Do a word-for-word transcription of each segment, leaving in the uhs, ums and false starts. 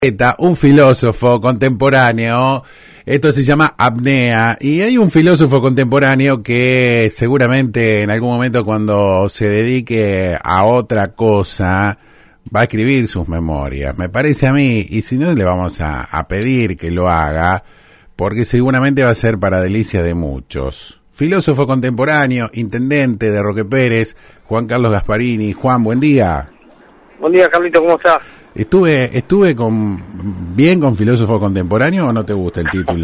Un filósofo contemporáneo, esto se llama apnea, y hay un filósofo contemporáneo que seguramente en algún momento cuando se dedique a otra cosa va a escribir sus memorias, me parece a mí, y si no le vamos a, a pedir que lo haga, porque seguramente va a ser para delicia de muchos. Filósofo contemporáneo, intendente de Roque Pérez, Juan Carlos Gasparini. Juan, buen día. Buen día, Carlito, ¿cómo estás? Estuve estuve con bien con filósofo contemporáneo, ¿o no te gusta el título?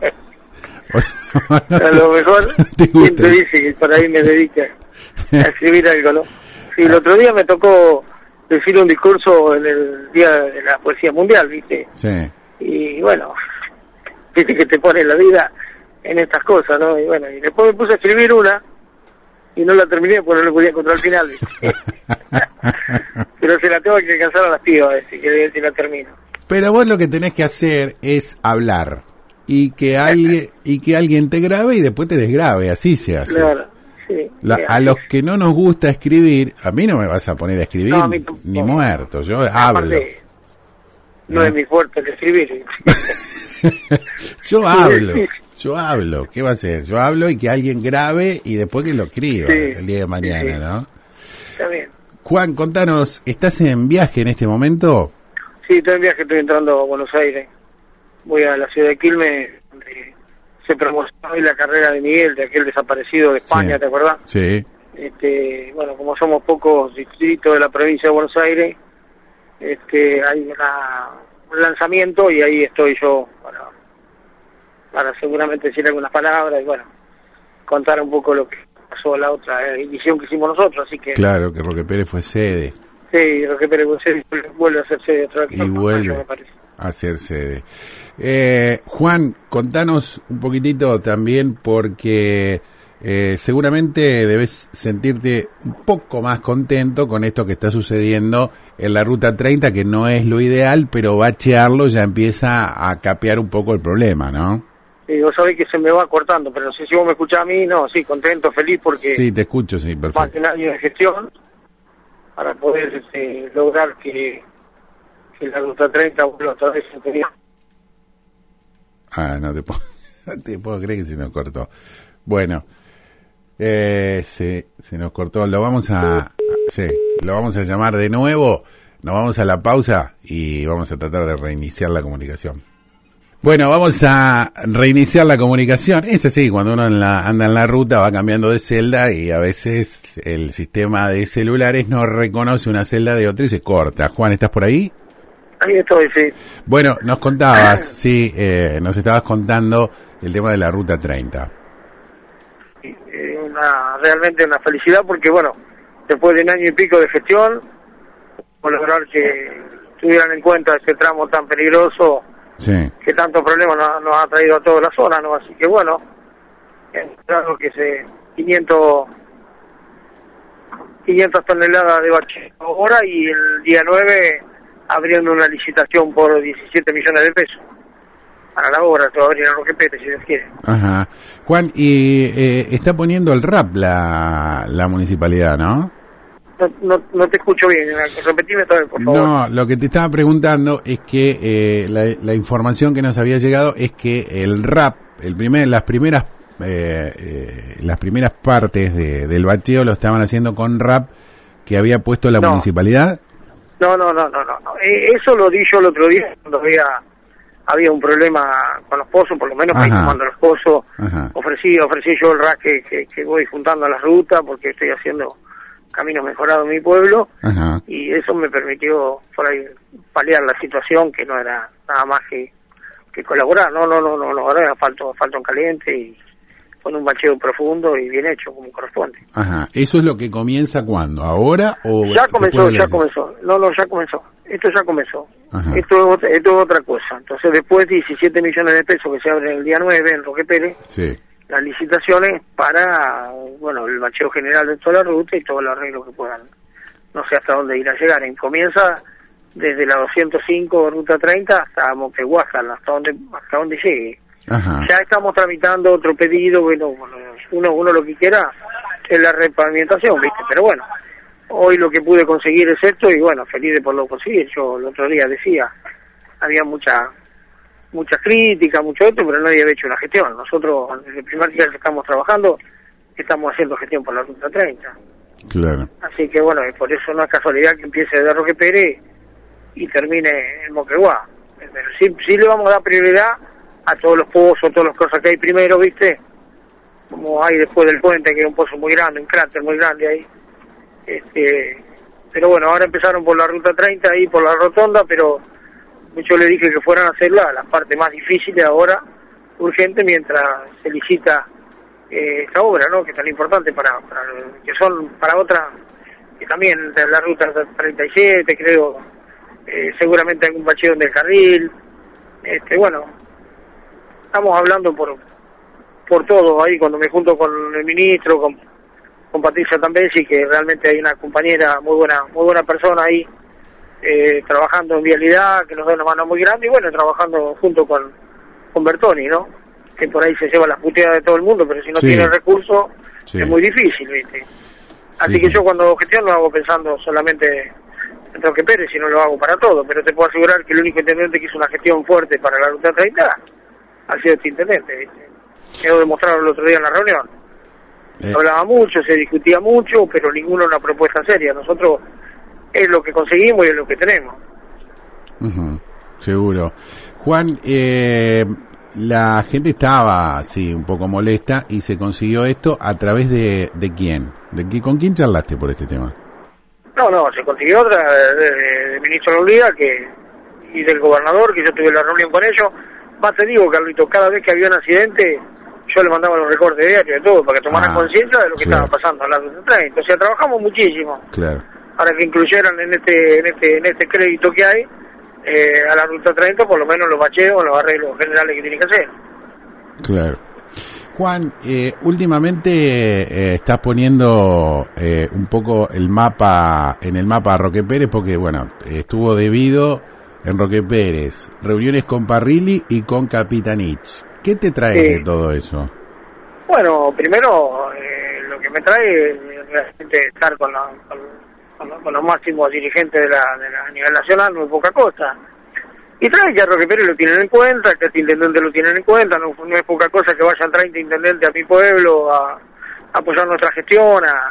No te, a lo mejor quien te dice que por ahí me dedica a escribir algo, ¿no? Sí, el otro día me tocó decir un discurso en el Día de la Poesía Mundial, ¿viste? Sí. Y bueno, viste que te pone la vida en estas cosas, ¿no? Y bueno, y después me puse a escribir una y no la terminé porque no la podía encontrar al final, ¿viste? Pero se la tengo que alcanzar a las pibas, así que si la termino. Pero vos lo que tenés que hacer es hablar y que alguien y que alguien te grabe y después te desgrabe, así se hace. Claro, sí. La, a los que no nos gusta escribir, a mí no me vas a poner a escribir no, a mí ni muerto, yo hablo. No ¿Eh? Es mi fuerte el escribir. Yo hablo. Yo hablo, ¿qué va a hacer? Yo hablo y que alguien grabe y después que lo escriba sí, el día de mañana, sí, sí. ¿No? Está bien. Juan, contanos, ¿estás en viaje en este momento? Sí, estoy en viaje, estoy entrando a Buenos Aires. Voy a la ciudad de Quilmes, donde se promocionó hoy la carrera de Miguel, de aquel desaparecido de España, sí. ¿Te acuerdas? Sí. Este, bueno, como somos pocos distritos de la provincia de Buenos Aires, este, hay una, un lanzamiento y ahí estoy yo para... para seguramente decir algunas palabras y bueno, contar un poco lo que pasó la otra edición que hicimos nosotros, así que... Claro, que Roque Pérez fue sede. Sí, Roque Pérez fue sede, vuelve a ser sede otra vez. Y vuelve me parece. a ser sede. Eh, Juan, contanos un poquitito también porque eh, seguramente debes sentirte un poco más contento con esto que está sucediendo en la Ruta treinta, que no es lo ideal, pero bachearlo ya empieza a capear un poco el problema, ¿no? Sí, vos sabés que se me va cortando, pero no sé si vos me escuchás a mí, no, sí, contento, feliz, porque... Sí, te escucho, sí, perfecto. Más de un año de gestión para poder este, lograr que, que la Ruta treinta vuelva otra vez a tener... Ah, no te puedo, no te puedo creer que se nos cortó. Bueno, eh, se, se nos cortó, lo vamos a... Sí, lo vamos a llamar de nuevo, nos vamos a la pausa y vamos a tratar de reiniciar la comunicación. Bueno, vamos a reiniciar la comunicación. Es así, cuando uno en la, anda en la ruta va cambiando de celda y a veces el sistema de celulares no reconoce una celda de otra y se corta. Juan, ¿estás por ahí? Ahí estoy, sí. Bueno, nos contabas, sí, eh, nos estabas contando el tema de la Ruta treinta. Sí, una, realmente una felicidad porque, bueno, después de un año y pico de gestión, por lograr que tuvieran en cuenta ese tramo tan peligroso, sí. Que tantos problemas nos, nos ha traído a toda la zona, ¿no? Así que bueno, claro que se quinientas toneladas de bache ahora y el día nueve abriendo una licitación por diecisiete millones de pesos para la obra, todavía en Roque Pérez, si Dios quiere. Ajá. Juan, y eh, está poniendo el R A P la, la municipalidad, ¿no? No, no, no te escucho bien, repetime otra vez, por favor. No, lo que te estaba preguntando es que eh, la, la información que nos había llegado es que el R A P, el primer, las primeras eh, eh, las primeras partes de, del bacheo lo estaban haciendo con R A P que había puesto la no. municipalidad. No, no, no, no, no, no. Eso lo di yo el otro día cuando había había un problema con los pozos, por lo menos ahí tomando los pozos. Ajá. ofrecí ofrecí yo el R A P que, que, que voy juntando a las rutas porque estoy haciendo camino mejorado en mi pueblo. Ajá. Y eso me permitió por ahí paliar la situación que no era nada más que, que colaborar, no, no, no, no, no, ahora era asfalto, asfalto en caliente y con un bacheo profundo y bien hecho como corresponde. Ajá, ¿eso es lo que comienza cuándo? ¿Ahora o...? Ya comenzó, ya comenzó, no, no, ya comenzó, esto ya comenzó, Ajá. esto es, esto es otra cosa, entonces después diecisiete millones de pesos que se abren el día nueve en Roque Pérez, sí. Las licitaciones para, bueno, el bacheo general de toda la ruta y todo el arreglo que puedan, no sé hasta dónde ir a llegar. Y comienza desde la doscientos cinco, Ruta treinta, hasta Montehuacan, hasta donde, hasta donde llegue. Ajá. Ya estamos tramitando otro pedido, bueno, uno, uno lo que quiera es la repavimentación, ¿viste? Pero bueno, hoy lo que pude conseguir es esto y bueno, feliz de poderlo conseguir. Yo el otro día decía, había mucha mucha crítica, mucho esto, pero nadie había hecho una gestión. Nosotros, desde el primer día que estamos trabajando, estamos haciendo gestión por la Ruta treinta. Claro. Así que bueno, y por eso no es casualidad que empiece de Roque Pérez y termine en Moquegua. Pero sí, sí le vamos a dar prioridad a todos los pozos, todas las cosas que hay primero, ¿viste? Como hay después del puente, que es un pozo muy grande, un cráter muy grande ahí. Este, pero bueno, ahora empezaron por la Ruta treinta ahí, por la rotonda, pero yo le dije que fueran a hacerla la parte más difícil ahora, urgente, mientras se licita eh, esta obra, ¿no? Que es tan importante para, para que son para otras, que también de la Ruta treinta y siete, creo, eh, seguramente algún bacheo del carril. Este, bueno, estamos hablando por por todo ahí, cuando me junto con el ministro, con, con Patricia Tambesi, que realmente hay una compañera muy buena, muy buena persona ahí, eh, trabajando en vialidad, que nos da una mano muy grande, y bueno, trabajando junto con, con Bertoni, ¿no? Que por ahí se lleva las puteadas de todo el mundo, pero si no sí. tiene recursos, sí. es muy difícil, ¿viste? Así sí, que sí. yo cuando gestiono lo hago pensando solamente en Roque Pérez, si no lo hago para todo, pero te puedo asegurar que el único intendente que hizo una gestión fuerte para la Ruta treinta ha sido este intendente, ¿viste? Quedó demostrado el otro día en la reunión. Eh. Hablaba mucho, se discutía mucho, pero ninguno una propuesta seria. Nosotros es lo que conseguimos y es lo que tenemos. Uh-huh. Seguro. Juan, eh, la gente estaba, sí, un poco molesta y se consiguió esto a través de, de quién. ¿De qué, ¿Con quién charlaste por este tema? No, no, se consiguió otra del ministro Lolía que y del gobernador, que yo tuve la reunión con ellos. Más te digo, Carlito, cada vez que había un accidente, yo le mandaba los recortes diarios de todo, para que tomaran ah, conciencia de lo que claro. estaba pasando a la Ruta treinta. O sea, trabajamos muchísimo. Claro. Para que incluyeran en este en este en este crédito que hay, eh, a la Ruta treinta, por lo menos los bacheos, los arreglos generales que tienen que hacer. Claro. Juan, eh, últimamente eh, estás poniendo eh, un poco el mapa, en el mapa a Roque Pérez, porque bueno, estuvo debido en Roque Pérez, reuniones con Parrilli y con Capitanich. ¿Qué te trae sí. de todo eso? Bueno, primero, eh, lo que me trae es realmente estar con, la, con, con, con los máximos dirigentes de la, de la a nivel nacional, no es poca cosa. Y trae que a Roque Pérez lo tienen en cuenta, que a este intendente lo tienen en cuenta, no, no es poca cosa que vayan treinta intendentes a mi pueblo a, a apoyar nuestra gestión, a,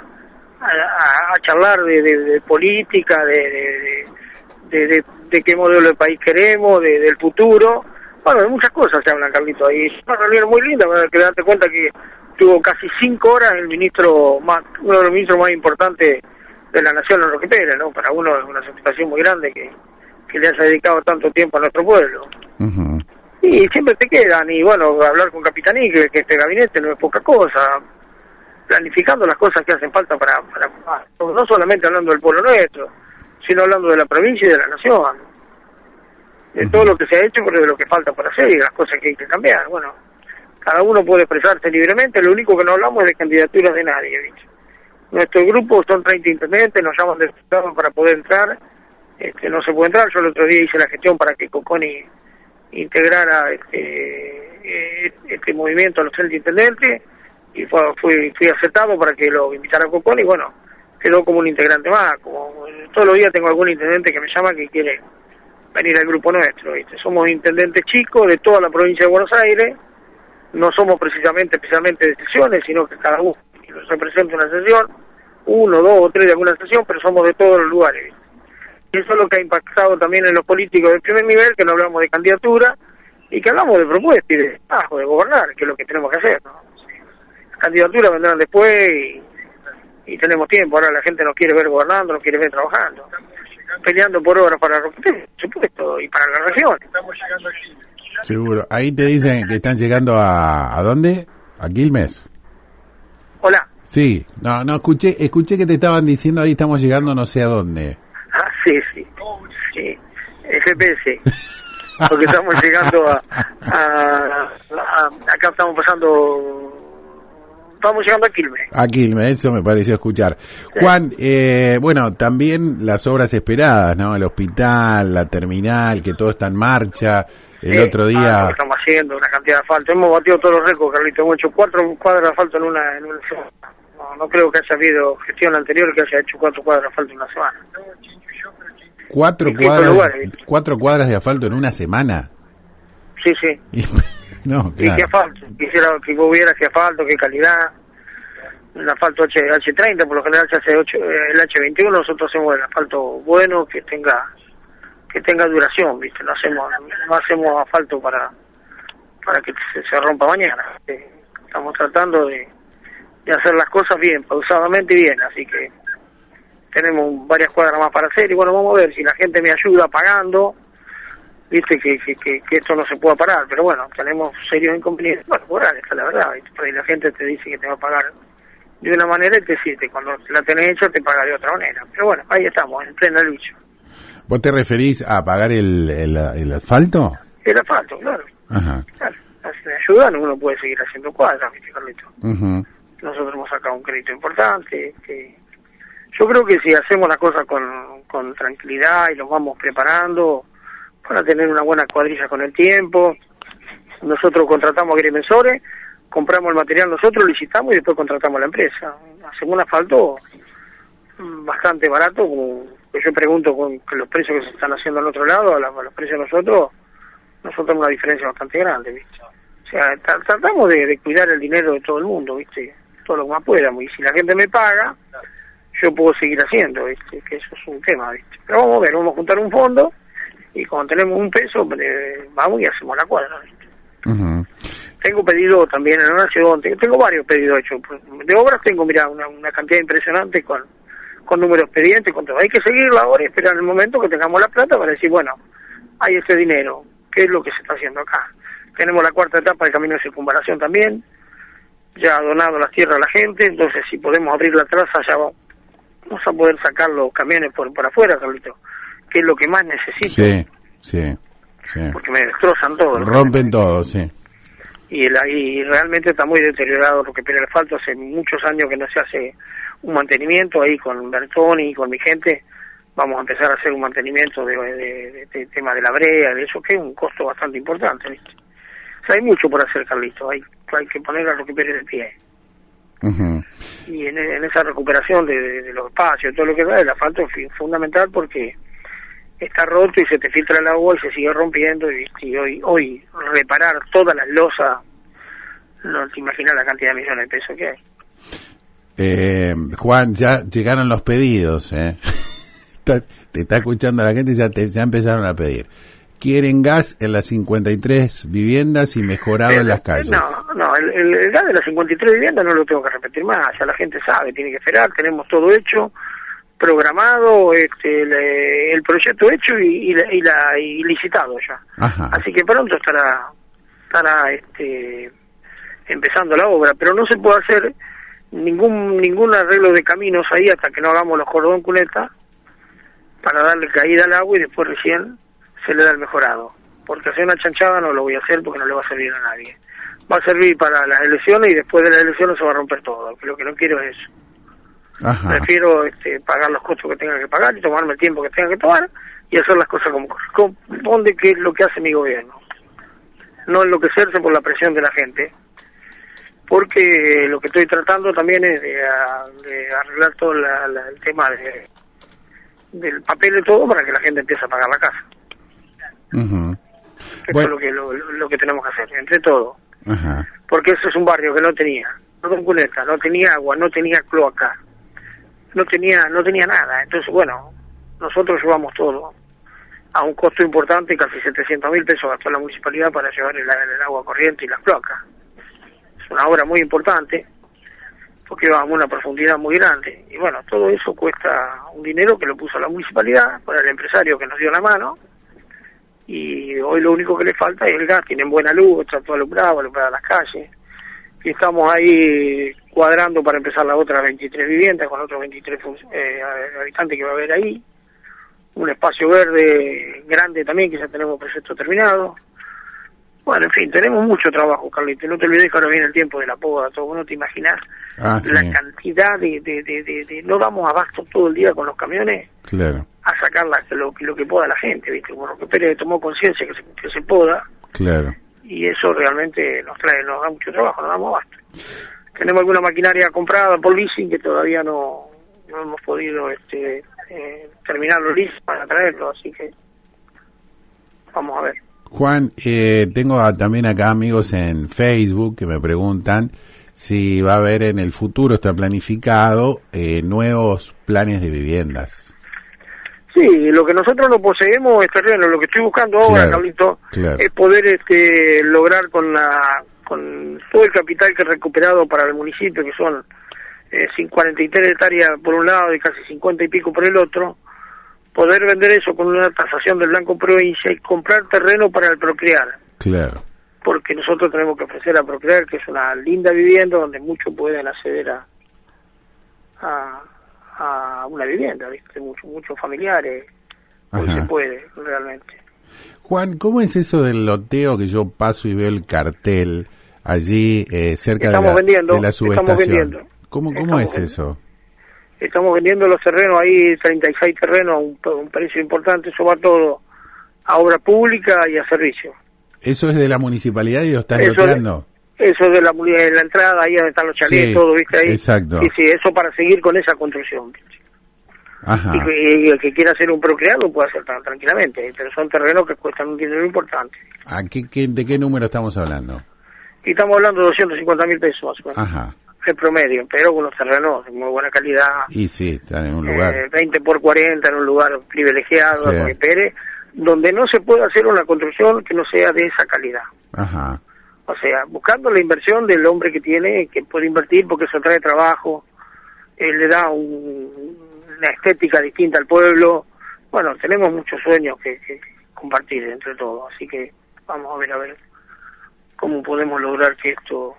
a, a charlar de, de, de política, de, de, de, de, de qué modelo de país queremos, de, del futuro. Bueno, de muchas cosas se hablan, Carlito. Y es una reunión muy linda, que darte cuenta que tuvo casi cinco horas el ministro, más uno de los ministros más importantes de la nación, en Roque Pérez, ¿no? Para uno es una satisfacción muy grande que que le haya dedicado tanto tiempo a nuestro pueblo. Uh-huh. Y siempre te quedan, y bueno, hablar con Capitaní, que, que este gabinete no es poca cosa, planificando las cosas que hacen falta para, para, no solamente hablando del pueblo nuestro, sino hablando de la provincia y de la nación, de uh-huh. todo lo que se ha hecho, pero de lo que falta por hacer y las cosas que hay que cambiar. Bueno, cada uno puede expresarse libremente, lo único que no hablamos es de candidaturas de nadie, ¿viste? Nuestro grupo son treinta intendentes, nos llaman del Estado para poder entrar. Este, no se puede entrar. Yo el otro día hice la gestión para que Coconi integrara este, este movimiento a los treinta intendentes y fue, fui, fui aceptado para que lo invitara a Coconi y bueno, quedó como un integrante más. Como todos los días tengo algún intendente que me llama que quiere venir al grupo nuestro, ¿viste? Somos intendentes chicos de toda la provincia de Buenos Aires, no somos precisamente especialmente de sesiones, sino que cada uno representa una sesión, uno, dos o tres de alguna sesión, pero somos de todos los lugares, ¿viste? Y eso es lo que ha impactado también en los políticos del primer nivel, que no hablamos de candidatura y que hablamos de propuesta y de trabajo, de gobernar, que es lo que tenemos que hacer, ¿no? Las candidaturas vendrán después y, y tenemos tiempo. Ahora la gente nos quiere ver gobernando, nos quiere ver trabajando, peleando por horas para Roque Pérez, por supuesto, y para la región. Estamos llegando aquí. Seguro. Ahí te dicen que están llegando a... ¿A dónde? ¿A Quilmes? Hola. Sí. No, no, escuché, escuché que te estaban diciendo ahí estamos llegando no sé a dónde. Ah, sí, sí, sí, el G P S, porque estamos llegando a, a, a, acá estamos pasando, estamos llegando a Quilmes. A Quilmes, eso me pareció escuchar. Sí. Juan, eh, bueno, también las obras esperadas, ¿no? El hospital, la terminal, que todo está en marcha, el sí. otro día... Ah, estamos haciendo una cantidad de asfalto, hemos batido todos los récords, Carlito, hemos hecho cuatro cuadras de asfalto en una, en una semana. No, no creo que haya habido gestión anterior que haya hecho cuatro cuadras de asfalto en una semana. ¿Cuatro cuadras, cuatro cuadras de asfalto en una semana? Sí, sí. Y, no, claro. ¿Y qué asfalto? Quisiera que hubiera qué asfalto, qué calidad. Un asfalto H, H treinta, por lo general se hace ocho, el H veintiuno, nosotros hacemos el asfalto bueno, que tenga que tenga duración, ¿viste? No hacemos no hacemos asfalto para para que se, se rompa mañana. Estamos tratando de, de hacer las cosas bien, pausadamente bien, así que tenemos varias cuadras más para hacer y bueno, vamos a ver si la gente me ayuda pagando, viste que, que, que, que esto no se pueda parar, pero bueno, tenemos serios inconvenientes, bueno, por ahí está la verdad, ¿viste? La gente te dice que te va a pagar de una manera y te siente, cuando la tenés hecha te paga de otra manera, pero bueno, ahí estamos, en plena lucha. ¿Vos te referís a pagar el, el, el asfalto? El asfalto, claro. Ajá. Claro, si me ayudan uno puede seguir haciendo cuadras, ¿viste, Carlito? Uh-huh. Nosotros hemos sacado un crédito importante, que yo creo que si hacemos las cosas con, con tranquilidad y nos vamos preparando para tener una buena cuadrilla con el tiempo, nosotros contratamos agrimensores, compramos el material nosotros, licitamos y después contratamos a la empresa. Hacemos un asfalto bastante barato, como yo pregunto con los precios que se están haciendo al otro lado, a, la, a los precios de nosotros, nosotros tenemos una diferencia bastante grande, ¿viste? O sea, tra- tratamos de, de cuidar el dinero de todo el mundo, ¿viste? Todo lo que más podamos, y si la gente me paga, yo puedo seguir haciendo, ¿viste? Que eso es un tema, ¿viste? Pero vamos a ver, vamos a juntar un fondo, y cuando tenemos un peso, eh, vamos y hacemos la cuadra, ¿viste? Uh-huh. Tengo pedido también en la nación, tengo varios pedidos hechos, de obras tengo, mira, una, una cantidad impresionante con, con números expedientes, con todo. Hay que seguir la obra y esperar el momento que tengamos la plata para decir, bueno, hay este dinero, ¿qué es lo que se está haciendo acá? Tenemos la cuarta etapa del camino de circunvalación también, ya ha donado las tierras a la gente, entonces si podemos abrir la traza ya vamos, vamos a poder sacar los camiones por, por afuera, Carlito, que es lo que más necesito. Sí, sí, sí. Porque me destrozan todo. Rompen todo, sí. Y, el, y realmente está muy deteriorado porque el asfalto hace muchos años que no se hace un mantenimiento ahí con Bertoni y con mi gente. Vamos a empezar a hacer un mantenimiento de, de, de, de tema de la brea, de eso, que es un costo bastante importante, ¿viste? O sea, hay mucho por hacer, Carlito, hay, hay que poner a Roquepere de pie. Uh-huh. Y en, en esa recuperación de, de, de los espacios, todo lo que da, el asfalto es fundamental porque está roto y se te filtra el agua y se sigue rompiendo, y, y hoy hoy reparar todas las losas, no te imaginas la cantidad de millones de pesos que hay. Eh, Juan, ya llegaron los pedidos, ¿eh? Te está escuchando la gente y ya, te, ya empezaron a pedir. Quieren gas en las cincuenta y tres viviendas y mejorado el, en las calles. No, no, el, el, el gas de las cincuenta y tres viviendas no lo tengo que repetir más, ya la gente sabe, tiene que esperar, tenemos todo hecho, programado, este, el, el proyecto hecho y, y, la, y, la, y licitado ya. Ajá. Así que pronto estará estará este empezando la obra, pero no se puede hacer ningún ningún arreglo de caminos ahí hasta que no hagamos los cordón cuneta para darle caída al agua y después recién se le da el mejorado, porque hacer una chanchada no lo voy a hacer porque no le va a servir a nadie. Va a servir para las elecciones y después de las elecciones se va a romper todo, lo que no quiero es eso. Ajá. Prefiero este, pagar los costos que tenga que pagar y tomarme el tiempo que tenga que tomar y hacer las cosas como corresponde, que es lo que hace mi gobierno. No enloquecerse por la presión de la gente, porque lo que estoy tratando también es de, de arreglar todo la, la, el tema de, del papel y todo para que la gente empiece a pagar la casa. Uh-huh. Eso Bueno. es lo que, lo, lo que tenemos que hacer, entre todo. Ajá. Porque eso es un barrio que no tenía, no tenía cuneta, no tenía agua, no tenía cloaca, no tenía no tenía nada. Entonces, bueno, nosotros llevamos todo a un costo importante, casi setecientos mil pesos gastó la municipalidad para llevar el, el agua corriente y las cloacas. Es una obra muy importante, porque íbamos a una profundidad muy grande. Y bueno, todo eso cuesta un dinero que lo puso la municipalidad, para el empresario que nos dio la mano, y hoy lo único que le falta es el gas. Tienen buena luz, está todo alumbrado, alumbrado las calles, y estamos ahí cuadrando para empezar las otras veintitrés viviendas con otros veintitrés eh, habitantes que va a haber ahí, un espacio verde grande también, que ya tenemos proyecto terminado. Bueno, en fin, tenemos mucho trabajo, Carlito. No te olvides que ahora viene el tiempo de la poda, todo. No te imaginas ah, sí. la cantidad de, de, de, de, de... No damos abasto todo el día con los camiones. Claro. A sacar la, lo, lo que pueda la gente, ¿viste? Como Roquepere tomó conciencia que se, que se poda. Claro. Y eso realmente nos trae, nos da mucho trabajo, nos damos abasto. Tenemos alguna maquinaria comprada por leasing que todavía no, no hemos podido este, eh, terminarlo listo para traerlo, así que vamos a ver. Juan, eh, tengo a, también acá amigos en Facebook que me preguntan si va a haber en el futuro, está planificado, eh, nuevos planes de viviendas. Sí, lo que nosotros no poseemos es terreno, lo que estoy buscando ahora, claro, Carlito, claro, es poder este, lograr con la con todo el capital que he recuperado para el municipio, que son eh, cuarenta y tres hectáreas por un lado y casi cincuenta y pico por el otro, poder vender eso con una tasación del Banco Provincia y comprar terreno para el procrear. Claro. Porque nosotros tenemos que ofrecer a procrear, que es una linda vivienda donde muchos pueden acceder a a, a una vivienda, ¿viste? Muchos muchos familiares, hoy se puede realmente. Juan, ¿cómo es eso del loteo que yo paso y veo el cartel allí eh, cerca de la, vendiendo, de la subestación? ¿Cómo, cómo es eso? Estamos vendiendo los terrenos ahí, treinta y seis terrenos, a un, un precio importante, eso va todo a obra pública y a servicio. ¿Eso es de la municipalidad y lo están eso loteando? Es, eso es de la, de la entrada, ahí donde están los chalets, sí, todo, ¿viste? Ahí. Exacto. Sí, sí, eso para seguir con esa construcción, ¿viste? Ajá. Y, que, y el que quiera hacer un procrear lo puede hacer tan tranquilamente, pero son terrenos que cuestan un dinero importante. ¿A qué, qué, ¿De qué número estamos hablando? Y estamos hablando de doscientos cincuenta mil pesos más o menos. Ajá. El promedio, pero con los terrenos de muy buena calidad. Y sí, están en un lugar. Eh, veinte por cuarenta en un lugar privilegiado, sí, en Pérez, donde no se puede hacer una construcción que no sea de esa calidad. Ajá. O sea, buscando la inversión del hombre que tiene, que puede invertir porque eso trae trabajo, eh, le da un, una estética distinta al pueblo. Bueno, tenemos muchos sueños que, que compartir entre todos, así que vamos a ver a ver cómo podemos lograr que esto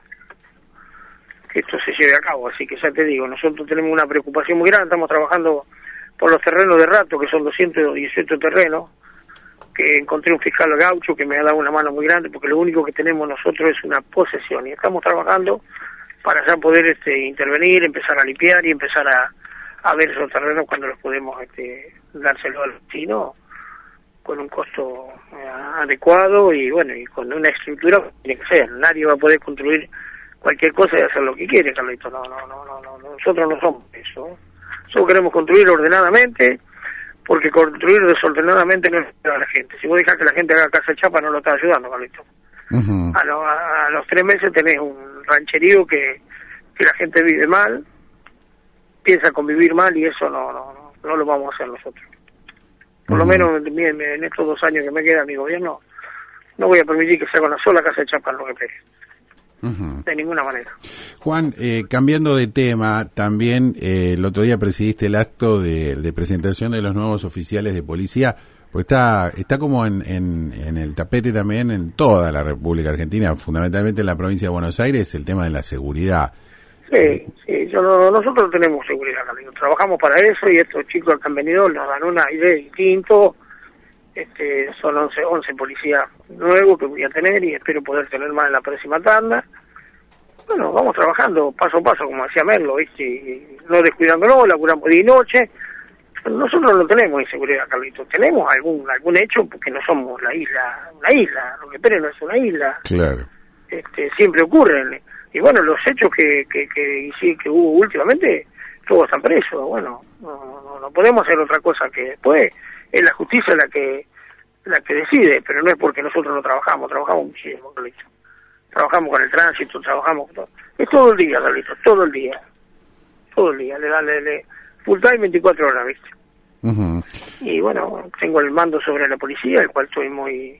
que esto se lleve a cabo. Así que ya te digo, nosotros tenemos una preocupación muy grande, estamos trabajando por los terrenos de Rato, que son doscientos dieciocho terrenos, que encontré un fiscal gaucho que me ha dado una mano muy grande, porque lo único que tenemos nosotros es una posesión, y estamos trabajando para ya poder este intervenir, empezar a limpiar y empezar a, a ver esos terrenos cuando los podemos este, dárselo al vecino con un costo eh, adecuado y bueno, y con una estructura que tiene que ser. Nadie va a poder construir cualquier cosa y hacer lo que quiere, Carlito. No, no, no, no, no, nosotros no somos eso. Nosotros queremos construir ordenadamente, porque construir desordenadamente no ayuda a la gente. Si vos dejás que la gente haga casa chapa, no lo estás ayudando, Carlito. Uh-huh. a, lo, a, a los tres meses tenés un rancherío que, que la gente vive mal, piensa convivir mal, y eso no, no, no, no lo vamos a hacer nosotros. Por uh-huh. lo menos en, en, en estos dos años que me queda mi gobierno, no voy a permitir que se haga una sola casa de chapa en Roque Pérez. Uh-huh. De ninguna manera. Juan, eh, cambiando de tema, también eh, el otro día presidiste el acto de, de presentación de los nuevos oficiales de policía, porque está está como en, en, en el tapete también en toda la República Argentina, fundamentalmente en la provincia de Buenos Aires, el tema de la seguridad. Sí, sí, yo no, nosotros tenemos seguridad, trabajamos para eso, y estos chicos que han venido nos dan un aire distinto. Este, son once, once policías nuevos que voy a tener y espero poder tener más en la próxima tanda. Bueno, vamos trabajando paso a paso, como decía Merlo, ¿viste? Y no descuidándonos, laburamos día y noche. Nosotros no tenemos inseguridad, Carlitos. Tenemos algún algún hecho porque no somos la isla, una isla. Roque Pérez no es una isla. Claro. Este, siempre ocurren. Y bueno, los hechos que que que, que, que hubo últimamente, todos están presos. Bueno, no, no, no podemos hacer otra cosa que después es la justicia la que la que decide, pero no es porque nosotros no trabajamos, trabajamos muchísimo, Carlitos. Trabajamos con el tránsito, trabajamos con todo. Es todo el día, Carlitos, todo el día. Todo el día, le dan le, le, full time veinticuatro horas, ¿viste? Uh-huh. Y bueno, tengo el mando sobre la policía, el cual estoy muy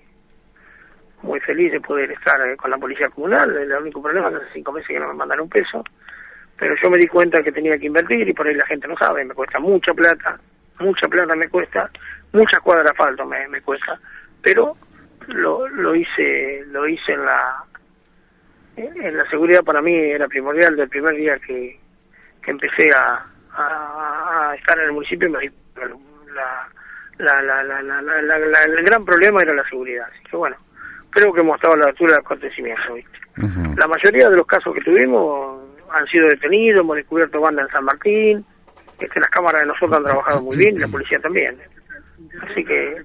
muy feliz de poder estar eh, con la policía comunal. El único problema es que hace cinco meses que no me mandan un peso, pero yo me di cuenta que tenía que invertir, y por ahí la gente no sabe, me cuesta mucha plata, mucha plata me cuesta, muchas cuadras de asfalto me, me cuesta, pero lo lo hice lo hice en la en la seguridad. Para mí era primordial del primer día que, que empecé a, a, a estar en el municipio. Me la, la, la, la, la, la, la, la, el gran problema era la seguridad, así que bueno, creo que hemos estado a la altura del acontecimiento, ¿viste? Uh-huh. La mayoría de los casos que tuvimos han sido detenidos, hemos descubierto banda en San Martín. Este, las cámaras de nosotros han trabajado muy bien y la policía también, así que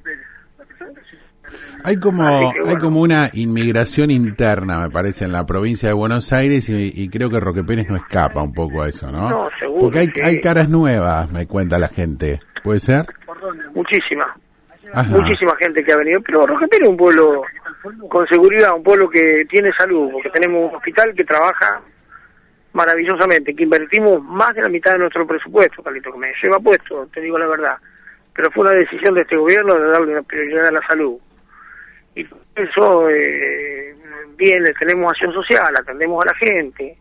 hay como que, bueno, hay como una inmigración interna, me parece, en la provincia de Buenos Aires, y, y creo que Roque Pérez no escapa un poco a eso, ¿no? No, seguro. Porque hay, sí. hay caras nuevas, me cuenta la gente. ¿Puede ser? Muchísima. Ajá. Muchísima gente que ha venido, pero Roque Pérez es un pueblo con seguridad, un pueblo que tiene salud, porque tenemos un hospital que trabaja maravillosamente, que invertimos más de la mitad de nuestro presupuesto, Carlito, que me lleva puesto, te digo la verdad, pero fue una decisión de este gobierno de darle una prioridad a la salud. Y por eso eh, viene, tenemos acción social, atendemos a la gente,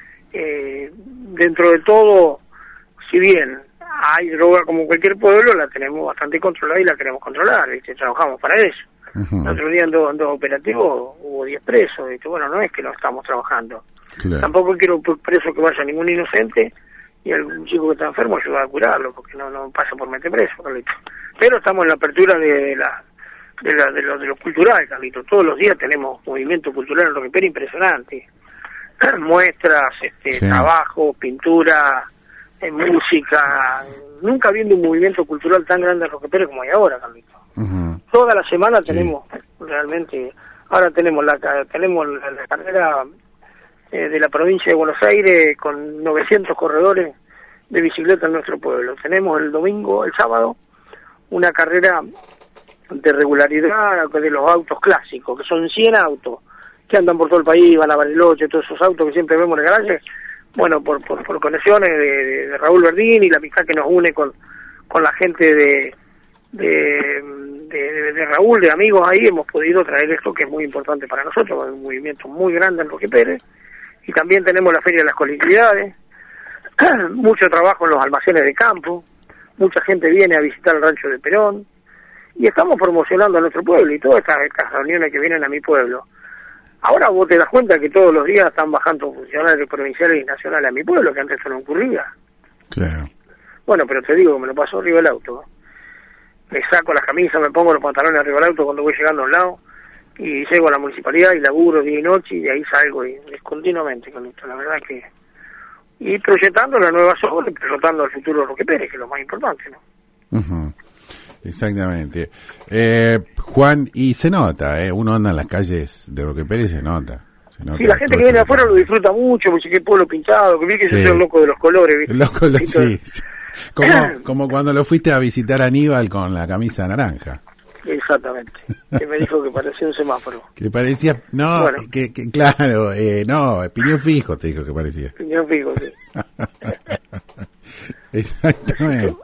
eh, dentro de todo, si bien hay droga como cualquier pueblo, la tenemos bastante controlada y la queremos controlar, ¿viste? Trabajamos para eso. Uh-huh. El otro día en dos, en dos operativos hubo diez presos, ¿viste? Bueno, no es que no estamos trabajando. Claro. Tampoco quiero preso que vaya ningún inocente y algún chico que está enfermo ayudar a curarlo, porque no no pasa por meter preso, Carlito. Pero estamos en la apertura de, de la de, la, de, lo, de lo cultural, Carlito. Todos los días tenemos movimiento cultural en Roque Pérez impresionante. Muestras, este, sí. trabajo, pintura, eh, música. Nunca habiendo un movimiento cultural tan grande en Roque Pérez como hay ahora, Carlito. Uh-huh. Toda la semana tenemos sí. realmente, ahora tenemos la tenemos la, la carrera eh, de la provincia de Buenos Aires con novecientos corredores de bicicleta en nuestro pueblo. Tenemos el domingo, el sábado, una carrera de regularidad de los autos clásicos, que son cien autos que andan por todo el país, van a Bariloche, todos esos autos que siempre vemos en el garaje. Bueno, por, por, por conexiones de, de, de Raúl Verdín y la amistad que nos une con, con la gente de, de, de, de Raúl, de amigos ahí, hemos podido traer esto que es muy importante para nosotros, un movimiento muy grande en Roque Pérez. Y también tenemos la Feria de las Colectividades, mucho trabajo en los almacenes de campo, mucha gente viene a visitar el rancho de Perón, y estamos promocionando a nuestro pueblo y todas estas, estas reuniones que vienen a mi pueblo. Ahora vos te das cuenta que todos los días están bajando funcionarios provinciales y nacionales a mi pueblo, que antes eso no ocurría. Claro. Bueno, pero te digo, me lo paso arriba del auto. Me saco las camisas, me pongo los pantalones arriba del auto cuando voy llegando a un lado, y llego a la municipalidad y laburo día y noche, y de ahí salgo, y es continuamente con esto, la verdad que... Y proyectando la nueva zona, y proyectando el futuro de Roque Pérez, que es lo más importante, ¿no? Uh-huh. Exactamente. Eh, Juan, y se nota, ¿eh? Uno anda en las calles de Roque Pérez y se nota. Se nota sí, la gente que viene de afuera lo disfruta mucho, porque qué pueblo pintado, que vi que sí. Yo soy loco de los colores, ¿viste? Los colores, sí. sí. Como, como cuando lo fuiste a visitar a Aníbal con la camisa naranja. Exactamente. Que me dijo que parecía un semáforo. Que parecía, no, bueno. que, que claro, eh, no, piñón fijo te dijo que parecía. Piñón fijo, sí. Exactamente.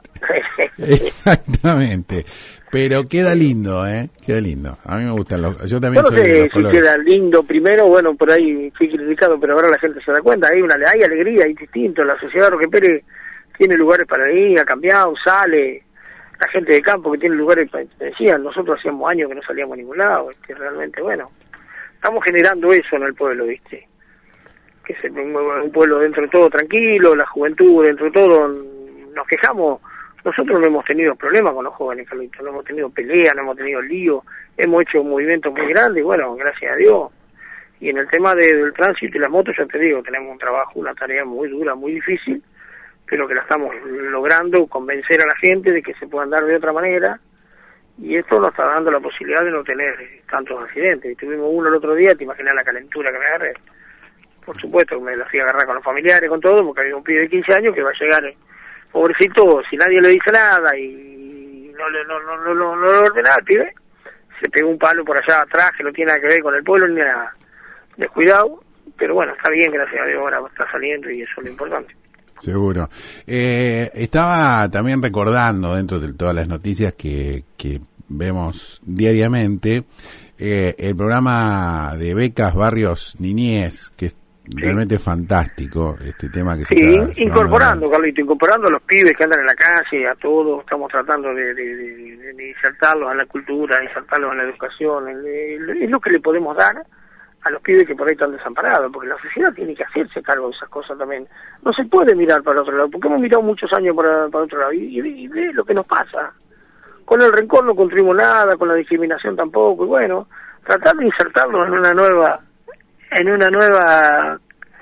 Exactamente. Pero queda lindo, ¿eh? Queda lindo. A mí me gustan los... Yo también yo no soy sé de los si colores. Queda lindo primero, bueno, por ahí fui criticado, pero ahora la gente se da cuenta. Hay una hay alegría, hay distinto. La sociedad de Roque Pérez tiene lugares para ir, ha cambiado, sale... La gente de campo que tiene lugares, decían, nosotros hacíamos años que no salíamos a ningún lado, que realmente, bueno, estamos generando eso en el pueblo, ¿viste? Que es un pueblo dentro de todo tranquilo, la juventud dentro de todo, nos quejamos, nosotros no hemos tenido problemas con los jóvenes, Carlitos, no hemos tenido peleas, no hemos tenido lío, hemos hecho un movimiento muy grande, y bueno, gracias a Dios. Y en el tema de, del tránsito y las motos, ya te digo, tenemos un trabajo, una tarea muy dura, muy difícil, pero que la estamos logrando convencer a la gente de que se puedan dar de otra manera, y esto nos está dando la posibilidad de no tener tantos accidentes. Tuvimos uno el otro día, te imaginas la calentura que me agarré. Por supuesto que me la fui a agarrar con los familiares, con todo, porque había un pibe de quince años que va a llegar, pobrecito, si nadie le dice nada y no le no, no, no, no, no lo ordena al pibe, se pegó un palo por allá atrás que no tiene nada que ver con el pueblo ni nada. Descuidado, pero bueno, está bien, gracias a Dios, ahora está saliendo y eso es lo importante. Seguro. Eh, estaba también recordando, dentro de todas las noticias que, que vemos diariamente, eh, el programa de becas Barrios Niñez, que es sí. realmente fantástico, este tema que se sí, está incorporando, Carlito, incorporando a los pibes que andan en la calle, a todos, estamos tratando de, de, de, de insertarlos en la cultura, de insertarlos en la educación, es lo que le podemos dar a los pibes que por ahí están desamparados, porque la sociedad tiene que hacerse cargo de esas cosas también. No se puede mirar para otro lado, porque hemos mirado muchos años para, para otro lado, y, y, y ve lo que nos pasa. Con el rencor no construimos nada, con la discriminación tampoco, y bueno, tratar de insertarlos en una nueva, en una nueva,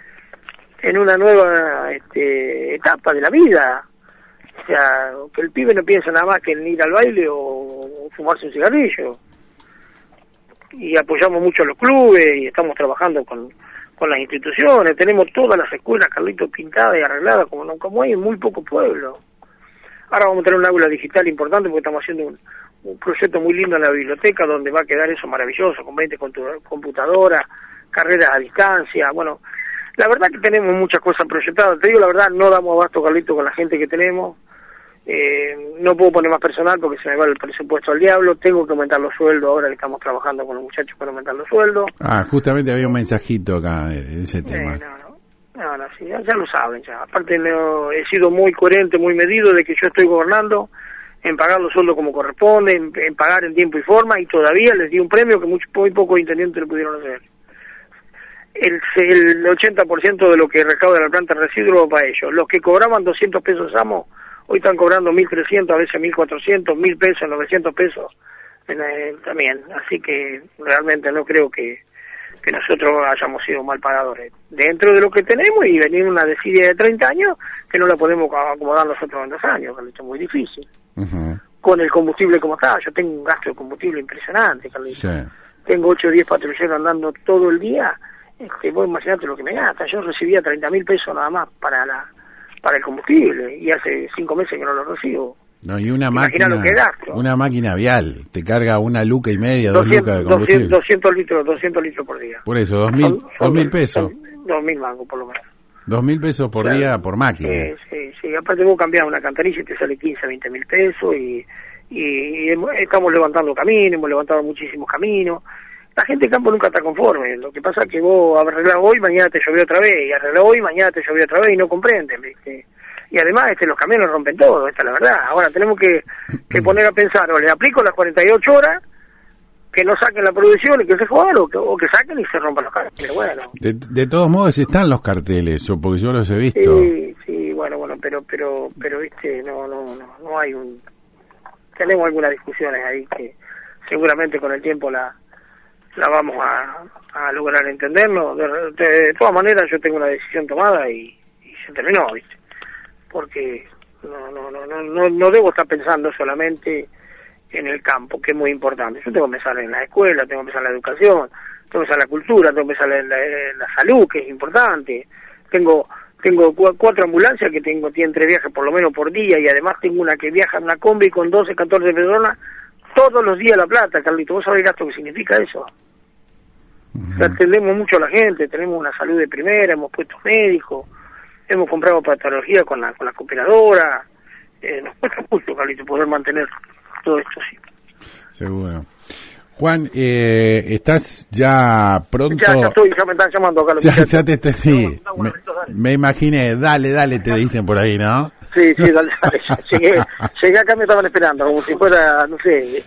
en una nueva este, etapa de la vida. O sea, que el pibe no piensa nada más que en ir al baile o, o fumarse un cigarrillo. Y apoyamos mucho a los clubes y estamos trabajando con, con las instituciones, tenemos todas las escuelas, Carlitos, pintadas y arregladas como, no, como hay en muy pocos pueblos. Ahora vamos a tener un aula digital importante porque estamos haciendo un, un proyecto muy lindo en la biblioteca donde va a quedar eso maravilloso, con veinte computadoras, carreras a distancia. Bueno, la verdad que tenemos muchas cosas proyectadas. Te digo la verdad, no damos abasto, Carlito, con la gente que tenemos. Eh, no puedo poner más personal porque se me va el presupuesto al diablo. Tengo que aumentar los sueldos. Ahora le estamos trabajando con los muchachos para aumentar los sueldos. Ah, justamente había un mensajito acá de ese tema. Eh, no, no. No, no, sí, ya, ya lo saben, ya. Aparte no, he sido muy coherente, muy medido de que yo estoy gobernando en pagar los sueldos como corresponde, en, en pagar en tiempo y forma, y todavía les di un premio que mucho, muy pocos intendentes lo pudieron hacer. El, el ochenta por ciento de lo que recauda la planta de residuos va para ellos. Los que cobraban doscientos pesos amo, hoy están cobrando mil trescientos, a veces mil cuatrocientos, mil pesos, novecientos pesos eh, también. Así que realmente no creo que que nosotros hayamos sido mal pagadores dentro de lo que tenemos, y venir una desidia de treinta años que no la podemos acomodar nosotros en dos años, Carlito, es muy difícil. Uh-huh. Con el combustible como está, yo tengo un gasto de combustible impresionante, Carlito. Sí. Tengo ocho o diez patrulleros andando todo el día, este, vos imaginate lo que me gasta. Yo recibía treinta mil pesos nada más para la para el combustible, y hace cinco meses que no lo recibo. No, y una máquina, una máquina vial, te carga una luca y media, dos lucas de combustible. doscientos litros, doscientos litros por día. Por eso, dos mil, son, son, dos mil pesos. Dos mil mangos, por lo menos. Dos mil pesos por claro. día por máquina. Sí, sí, sí. Aparte vos cambiás una cantarilla y te sale quince, veinte mil pesos, y, y, y estamos levantando caminos, hemos levantado muchísimos caminos. La gente de campo nunca está conforme. Lo que pasa es que vos arreglás hoy, mañana te llovió otra vez, y arreglás hoy, mañana te llovió otra vez, y no comprenden, ¿viste? Y además este los camiones rompen todo, esta es la verdad. Ahora tenemos que, que poner a pensar, o le aplico las cuarenta y ocho horas, que no saquen la producción y que se jodan, o que, o que saquen y se rompan los carteles. Bueno. De, de todos modos están los carteles, o porque yo los he visto. Sí, sí, bueno, bueno, pero, pero, pero, viste, no, no, no, no hay un... Tenemos algunas discusiones ahí que seguramente con el tiempo la, la vamos a, a lograr entendernos. De, de, de todas maneras yo tengo una decisión tomada y, y se terminó, viste. Porque no, no, no, no, no debo estar pensando solamente en el campo, que es muy importante. Yo tengo que pensar en la escuela, tengo que pensar en la educación, tengo que pensar en la cultura, tengo que pensar en la, en la salud, que es importante. Tengo tengo cu cuatro ambulancias que tengo tienen tres viajes por lo menos por día, y además tengo una que viaja en una combi con doce, catorce personas todos los días a La Plata, Carlito. ¿Vos sabés el gasto que significa eso? Uh-huh. O sea, atendemos mucho a la gente, tenemos una salud de primera, hemos puesto médicos, hemos comprado patología con la con la cooperadora, eh, nos cuesta mucho, Carlito, poder mantener todo esto así. Seguro. Juan, eh, ¿estás ya pronto? Ya, ya estoy, ya me están llamando acá. Ya, ya te estoy, sí, no, me, me imaginé, dale, dale, te dicen por ahí, ¿no? Sí, sí, dale, dale. Llegué, llegué acá, me estaban esperando, como si fuera, no sé,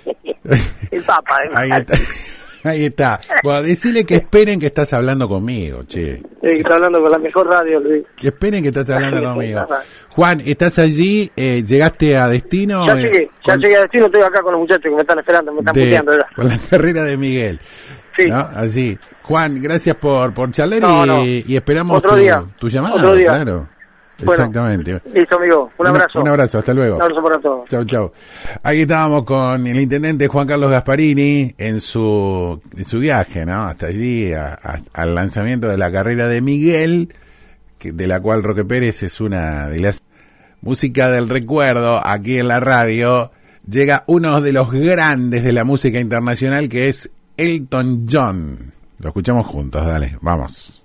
el Papa. ¿eh? Ahí está. Ahí está. Bueno, decirle que esperen que estás hablando conmigo, che. Sí, que estás hablando con la mejor radio, Luis. Que esperen que estás hablando conmigo. Juan, ¿estás allí? Eh, ¿Llegaste a destino? Ya llegué, ya con... llegué a destino, estoy acá con los muchachos que me están esperando, me están de, puteando ya. Con la carrera de Miguel. Sí. ¿No? Así. Juan, gracias por, por charlar no, y, no. y esperamos Otro tu, día. tu llamada. Otro día. Claro. Bueno, exactamente. Listo, amigo. Un abrazo. Un, un abrazo, hasta luego. Un abrazo para todos. Chau, chau. Ahí estábamos con el intendente Juan Carlos Gasparini en su en su viaje, ¿no? Hasta allí, a, a, al lanzamiento de la carrera de Miguel, que, de la cual Roque Pérez es una de las música del recuerdo aquí en la radio. Llega uno de los grandes de la música internacional, que es Elton John. Lo escuchamos juntos, dale, vamos.